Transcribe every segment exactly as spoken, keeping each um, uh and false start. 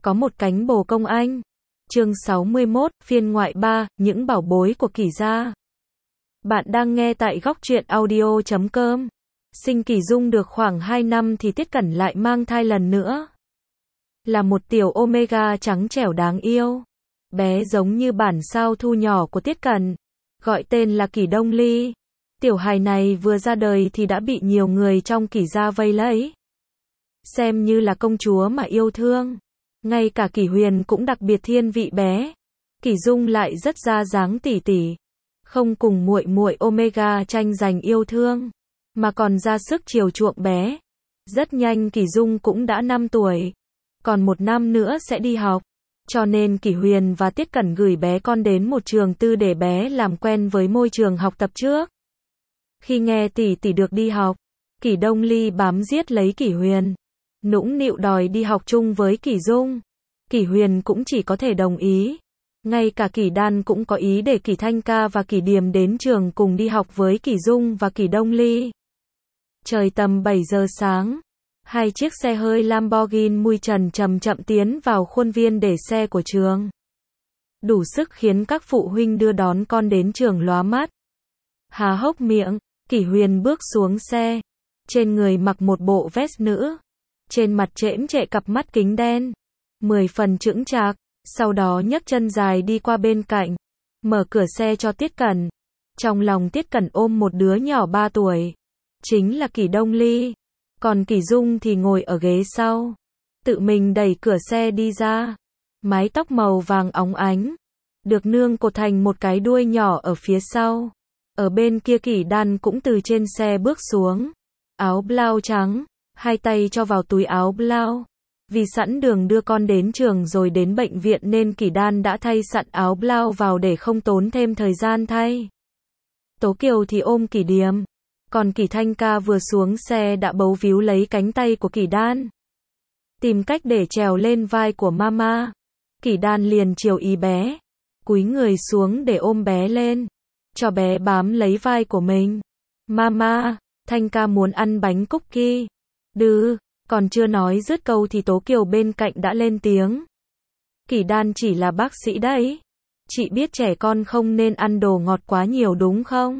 Có một cánh bồ công anh. Chương sáu mươi mốt, phiên ngoại ba, những bảo bối của Kỷ gia. Bạn đang nghe tại góc truyện audio chấm com. Sinh Kỷ Dung được khoảng hai năm thì Tiết Cẩn lại mang thai lần nữa. Là một tiểu Omega trắng trẻo đáng yêu. Bé giống như bản sao thu nhỏ của Tiết Cẩn. Gọi tên là Kỷ Đông Ly. Tiểu hài này vừa ra đời thì đã bị nhiều người trong Kỷ gia vây lấy. Xem như là công chúa mà yêu thương. Ngay cả Kỷ Huyền cũng đặc biệt thiên vị bé. Kỷ Dung lại rất ra dáng tỉ tỉ, không cùng muội muội Omega tranh giành yêu thương, mà còn ra sức chiều chuộng bé. Rất nhanh Kỷ Dung cũng đã năm tuổi, còn một năm nữa sẽ đi học. Cho nên Kỷ Huyền và Tiết Cẩn gửi bé con đến một trường tư để bé làm quen với môi trường học tập trước. Khi nghe tỷ tỷ được đi học, Kỷ Đông Ly bám giết lấy Kỷ Huyền, nũng nịu đòi đi học chung với Kỷ Dung. Kỷ Huyền cũng chỉ có thể đồng ý. Ngay cả Kỷ Đan cũng có ý để Kỷ Thanh Ca và Kỷ Điềm đến trường cùng đi học với Kỷ Dung và Kỷ Đông Ly. Trời tầm bảy giờ sáng, hai chiếc xe hơi Lamborghini mui trần chậm chậm tiến vào khuôn viên để xe của trường. Đủ sức khiến các phụ huynh đưa đón con đến trường lóa mắt. Há hốc miệng, Kỷ Huyền bước xuống xe. Trên người mặc một bộ vest nữ. Trên mặt trễm trệ cặp mắt kính đen. Mười phần chững chạc. Sau đó nhấc chân dài đi qua bên cạnh. Mở cửa xe cho Tiết Cẩn. Trong lòng Tiết Cẩn ôm một đứa nhỏ ba tuổi. Chính là Kỷ Đông Ly. Còn Kỷ Dung thì ngồi ở ghế sau. Tự mình đẩy cửa xe đi ra. Mái tóc màu vàng óng ánh. Được nương cột thành một cái đuôi nhỏ ở phía sau. Ở bên kia Kỷ Đan cũng từ trên xe bước xuống. Áo blau trắng. Hai tay cho vào túi áo blau. Vì sẵn đường đưa con đến trường rồi đến bệnh viện nên Kỷ Đan đã thay sẵn áo blau vào để không tốn thêm thời gian thay. Tố Kiều thì ôm Kỷ Điềm. Còn Kỷ Thanh Ca vừa xuống xe đã bấu víu lấy cánh tay của Kỷ Đan. Tìm cách để trèo lên vai của mama. Kỷ Đan liền chiều ý bé. Cúi người xuống để ôm bé lên. Cho bé bám lấy vai của mình. Mama, Thanh Ca muốn ăn bánh cookie. Đừ, còn chưa nói dứt câu thì Tố Kiều bên cạnh đã lên tiếng. Kỷ Đan chỉ là bác sĩ đấy. Chị biết trẻ con không nên ăn đồ ngọt quá nhiều đúng không?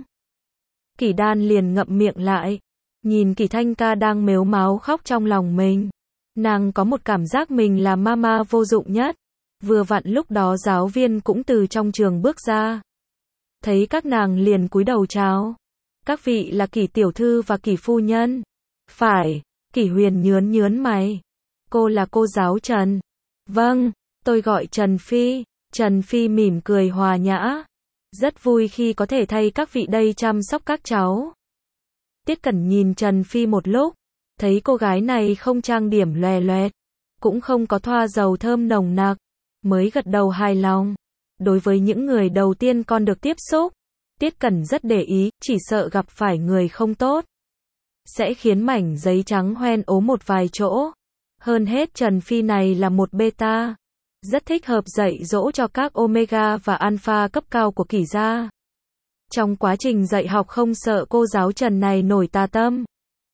Kỷ Đan liền ngậm miệng lại. Nhìn Kỷ Thanh Ca đang mếu máo khóc trong lòng mình. Nàng có một cảm giác mình là mama vô dụng nhất. Vừa vặn lúc đó giáo viên cũng từ trong trường bước ra. Thấy các nàng liền cúi đầu chào. Các vị là Kỷ tiểu thư và Kỷ phu nhân. Phải. Kỷ Huyền nhớn nhớn mày. Cô là cô giáo Trần. Vâng, tôi gọi Trần Phi. Trần Phi mỉm cười hòa nhã. Rất vui khi có thể thay các vị đây chăm sóc các cháu. Tiết Cẩn nhìn Trần Phi một lúc. Thấy cô gái này không trang điểm loè loẹt. Cũng không có thoa dầu thơm nồng nặc. Mới gật đầu hài lòng. Đối với những người đầu tiên con được tiếp xúc, Tiết Cẩn rất để ý, chỉ sợ gặp phải người không tốt. Sẽ khiến mảnh giấy trắng hoen ố một vài chỗ. Hơn hết Trần Phi này là một beta. Rất thích hợp dạy dỗ cho các Omega và Alpha cấp cao của Kỷ gia. Trong quá trình dạy học không sợ cô giáo Trần này nổi tà tâm.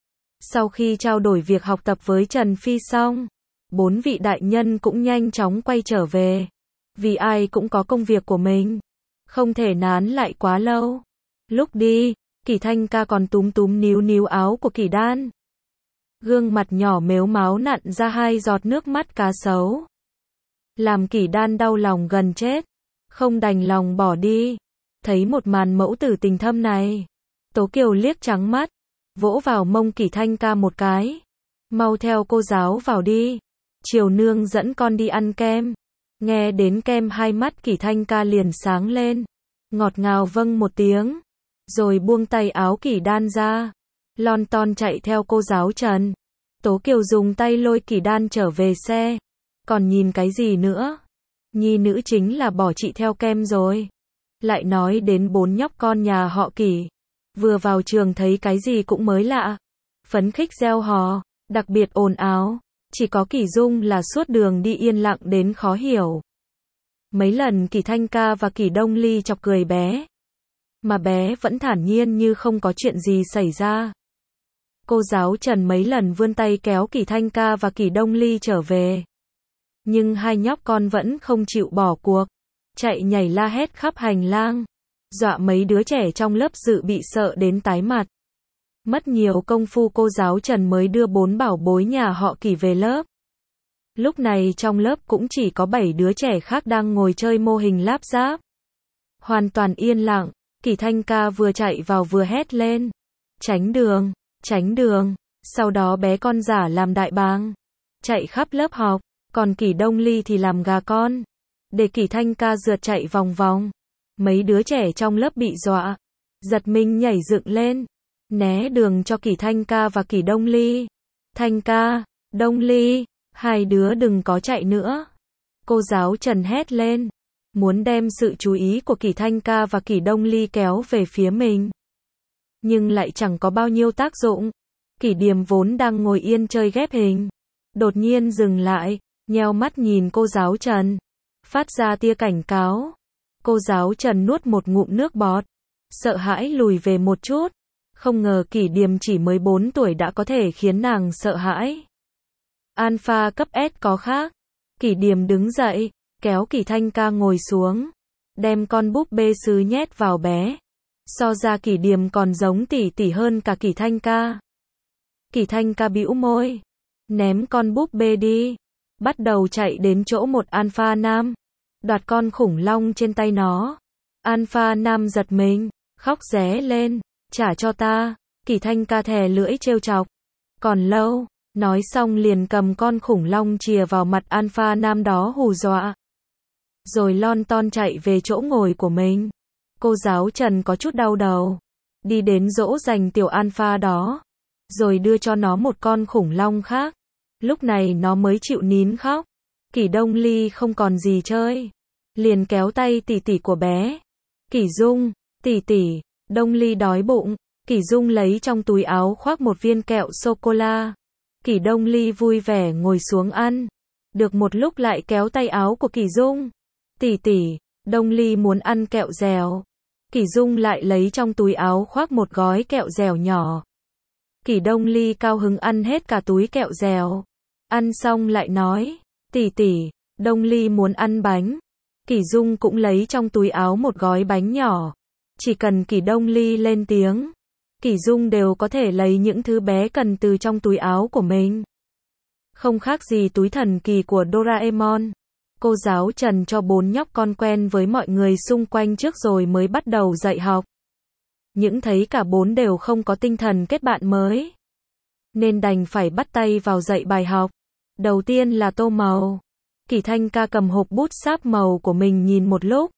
Sau khi trao đổi việc học tập với Trần Phi xong, bốn vị đại nhân cũng nhanh chóng quay trở về. Vì ai cũng có công việc của mình. Không thể nán lại quá lâu. Lúc đi, Kỷ Thanh Ca còn túm túm níu níu áo của Kỷ Đan. Gương mặt nhỏ mếu máo nặn ra hai giọt nước mắt cá sấu. Làm Kỷ Đan đau lòng gần chết. Không đành lòng bỏ đi. Thấy một màn mẫu tử tình thâm này. Tố Kiều liếc trắng mắt. Vỗ vào mông Kỷ Thanh Ca một cái. Mau theo cô giáo vào đi. Chiều nương dẫn con đi ăn kem. Nghe đến kem hai mắt Kỷ Thanh Ca liền sáng lên. Ngọt ngào vâng một tiếng. Rồi buông tay áo Kỷ Đan ra. Lon ton chạy theo cô giáo Trần. Tố Kiều dùng tay lôi Kỷ Đan trở về xe. Còn nhìn cái gì nữa? Nhi nữ chính là bỏ chị theo kem rồi. Lại nói đến bốn nhóc con nhà họ Kỷ. Vừa vào trường thấy cái gì cũng mới lạ. Phấn khích reo hò. Đặc biệt ồn ào. Chỉ có Kỷ Dung là suốt đường đi yên lặng đến khó hiểu. Mấy lần Kỷ Thanh Ca và Kỷ Đông Ly chọc cười bé. Mà bé vẫn thản nhiên như không có chuyện gì xảy ra. Cô giáo Trần mấy lần vươn tay kéo Kỷ Thanh Ca và Kỷ Đông Ly trở về. Nhưng hai nhóc con vẫn không chịu bỏ cuộc, chạy nhảy la hét khắp hành lang, dọa mấy đứa trẻ trong lớp dự bị sợ đến tái mặt. Mất nhiều công phu cô giáo Trần mới đưa bốn bảo bối nhà họ Kỷ về lớp. Lúc này trong lớp cũng chỉ có bảy đứa trẻ khác đang ngồi chơi mô hình láp ráp. Hoàn toàn yên lặng, Kỷ Thanh Ca vừa chạy vào vừa hét lên. Tránh đường, tránh đường. Sau đó bé con giả làm đại bàng, chạy khắp lớp học, còn Kỷ Đông Ly thì làm gà con, để Kỷ Thanh Ca rượt chạy vòng vòng. Mấy đứa trẻ trong lớp bị dọa, giật mình nhảy dựng lên, né đường cho Kỷ Thanh Ca và Kỷ Đông Ly. Thanh Ca, Đông Ly, hai đứa đừng có chạy nữa. Cô giáo Trần hét lên, muốn đem sự chú ý của Kỷ Thanh Ca và Kỷ Đông Ly kéo về phía mình. Nhưng lại chẳng có bao nhiêu tác dụng. Kỷ Điềm vốn đang ngồi yên chơi ghép hình, đột nhiên dừng lại, nheo mắt nhìn cô giáo Trần, phát ra tia cảnh cáo. Cô giáo Trần nuốt một ngụm nước bọt, sợ hãi lùi về một chút. Không ngờ Kỷ Điềm chỉ mới bốn tuổi đã có thể khiến nàng sợ hãi. Alpha cấp S có khác. Kỷ Điềm đứng dậy, kéo Kỷ Thanh Ca ngồi xuống, đem con búp bê sứ nhét vào bé. So ra Kỷ Điềm còn giống tỷ tỷ hơn cả Kỷ Thanh Ca. Kỷ Thanh Ca bĩu môi, ném con búp bê đi, bắt đầu chạy đến chỗ một alpha nam, đoạt con khủng long trên tay nó. Alpha nam giật mình, khóc ré lên, trả cho ta. Kỷ Thanh Ca thè lưỡi trêu chọc, còn lâu. Nói xong liền cầm con khủng long chìa vào mặt alpha nam đó hù dọa. Rồi lon ton chạy về chỗ ngồi của mình. Cô giáo Trần có chút đau đầu, đi đến dỗ dành tiểu alpha đó, rồi đưa cho nó một con khủng long khác. Lúc này nó mới chịu nín khóc. Kỷ Đông Ly không còn gì chơi, liền kéo tay tỷ tỷ của bé. Kỷ Dung, tỷ tỷ, Đông Ly đói bụng. Kỷ Dung lấy trong túi áo khoác một viên kẹo sô-cô-la. Kỷ Đông Ly vui vẻ ngồi xuống ăn. Được một lúc lại kéo tay áo của Kỷ Dung. Tỷ tỷ, Đông Ly muốn ăn kẹo dẻo. Kỷ Dung lại lấy trong túi áo khoác một gói kẹo dẻo nhỏ. Kỷ Đông Ly cao hứng ăn hết cả túi kẹo dẻo. Ăn xong lại nói, tỷ tỷ, Đông Ly muốn ăn bánh. Kỷ Dung cũng lấy trong túi áo một gói bánh nhỏ. Chỉ cần Kỷ Đông Ly lên tiếng, Kỷ Dung đều có thể lấy những thứ bé cần từ trong túi áo của mình. Không khác gì túi thần kỳ của Doraemon. Cô giáo Trần cho bốn nhóc con quen với mọi người xung quanh trước rồi mới bắt đầu dạy học. Những thấy cả bốn đều không có tinh thần kết bạn mới, nên đành phải bắt tay vào dạy bài học. Đầu tiên là tô màu. Kỷ Thanh Ca cầm hộp bút sáp màu của mình nhìn một lúc,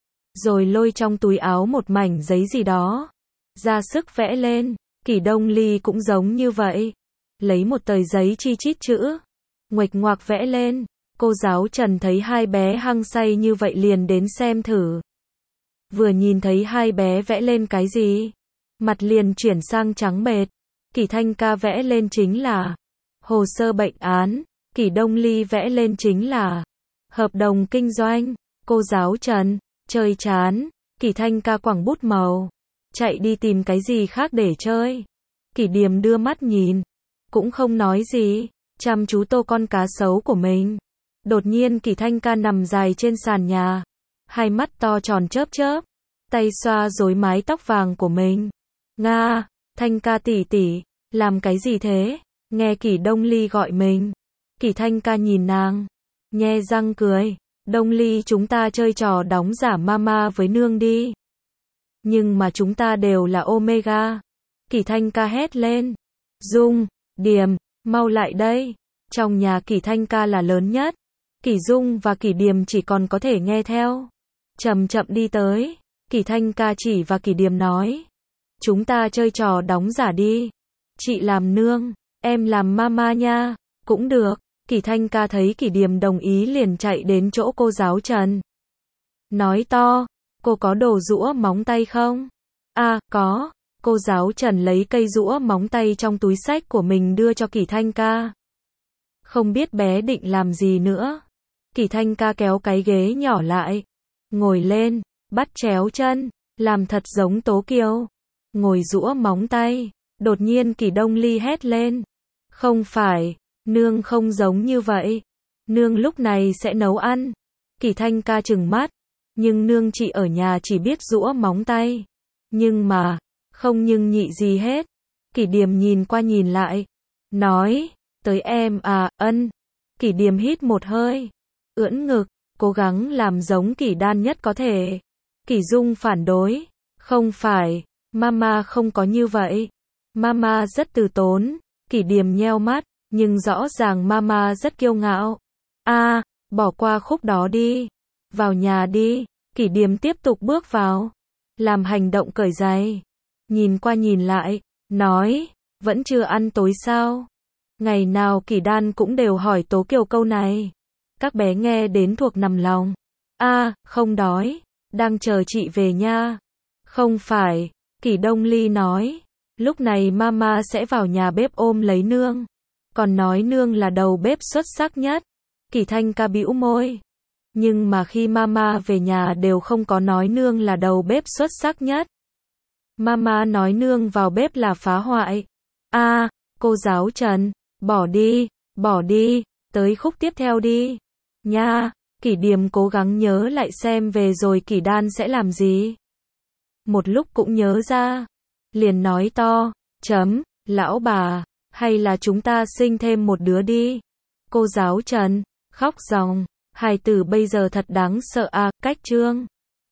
rồi lôi trong túi áo một mảnh giấy gì đó, ra sức vẽ lên. Kỷ Đông Ly cũng giống như vậy, lấy một tờ giấy chi chít chữ, nguệch ngoạc vẽ lên. Cô giáo Trần thấy hai bé hăng say như vậy liền đến xem thử. Vừa nhìn thấy hai bé vẽ lên cái gì, mặt liền chuyển sang trắng bệch. Kỷ Thanh Ca vẽ lên chính là hồ sơ bệnh án, Kỷ Đông Ly vẽ lên chính là hợp đồng kinh doanh. Cô giáo Trần chơi chán, Kỷ Thanh Ca quẳng bút màu, chạy đi tìm cái gì khác để chơi. Kỷ Điềm đưa mắt nhìn, cũng không nói gì, chăm chú tô con cá sấu của mình. Đột nhiên Kỷ Thanh Ca nằm dài trên sàn nhà, hai mắt to tròn chớp chớp, tay xoa rối mái tóc vàng của mình. Nga, Thanh Ca tỷ tỷ, làm cái gì thế? Nghe Kỷ Đông Ly gọi mình. Kỷ Thanh Ca nhìn nàng, nhe răng cười. Đông Ly, chúng ta chơi trò đóng giả mama với nương đi. Nhưng mà chúng ta đều là Omega. Kỷ Thanh Ca hét lên. Dung, Điềm, mau lại đây. Trong nhà Kỷ Thanh Ca là lớn nhất. Kỷ Dung và Kỷ Điềm chỉ còn có thể nghe theo. Chậm chậm đi tới. Kỷ Thanh Ca chỉ và Kỷ Điềm nói. Chúng ta chơi trò đóng giả đi. Chị làm nương, em làm mama nha. Cũng được. Kỷ Thanh Ca thấy Kỷ Điềm đồng ý liền chạy đến chỗ cô giáo Trần. Nói to, cô có đồ rũa móng tay không? À, có. Cô giáo Trần lấy cây rũa móng tay trong túi xách của mình đưa cho Kỷ Thanh Ca. Không biết bé định làm gì nữa. Kỷ Thanh Ca kéo cái ghế nhỏ lại, ngồi lên, bắt chéo chân, làm thật giống Tố Kiều. Ngồi rũa móng tay. Đột nhiên Kỷ Đông Ly hét lên. Không phải, nương không giống như vậy. Nương lúc này sẽ nấu ăn. Kỷ Thanh ca trừng mắt. Nhưng nương chị ở nhà chỉ biết giũa móng tay. Nhưng mà, không nhưng nhị gì hết. Kỷ Điềm nhìn qua nhìn lại. Nói, tới em à, ân. Kỷ Điềm hít một hơi. Ưỡn ngực, cố gắng làm giống Kỷ Đan nhất có thể. Kỷ Dung phản đối. Không phải, mama không có như vậy. Mama rất từ tốn. Kỷ Điềm nheo mắt, nhưng rõ ràng mama rất kiêu ngạo. A, à, bỏ qua khúc đó đi. Vào nhà đi. Kỷ Điềm tiếp tục bước vào. Làm hành động cởi giày. Nhìn qua nhìn lại. Nói, vẫn chưa ăn tối sao? Ngày nào Kỷ Đan cũng đều hỏi Tố Kiều câu này. Các bé nghe đến thuộc nằm lòng. A, à, không đói. Đang chờ chị về nha. Không phải. Kỷ Đông Ly nói. Lúc này mama sẽ vào nhà bếp ôm lấy nương. Còn nói nương là đầu bếp xuất sắc nhất. Kỷ Thanh ca bĩu môi. Nhưng mà khi mama về nhà đều không có nói nương là đầu bếp xuất sắc nhất. Mama nói nương vào bếp là phá hoại. A, à, cô giáo Trần, bỏ đi, bỏ đi, tới khúc tiếp theo đi. Nha, Kỷ Điềm cố gắng nhớ lại xem về rồi Kỷ Đan sẽ làm gì. Một lúc cũng nhớ ra. Liền nói to, chấm, lão bà, hay là chúng ta sinh thêm một đứa đi. Cô giáo Trần, khóc ròng, hài tử bây giờ thật đáng sợ à, cách trương.